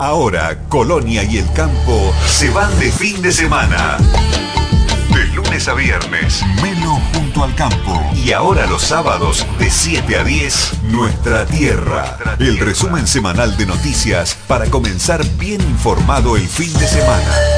Ahora, Colonia y el campo se van de fin de semana. De lunes a viernes, Melo junto al campo. Y ahora los sábados, de 7 a 10, Nuestra Tierra. El resumen semanal de noticias para comenzar bien informado el fin de semana.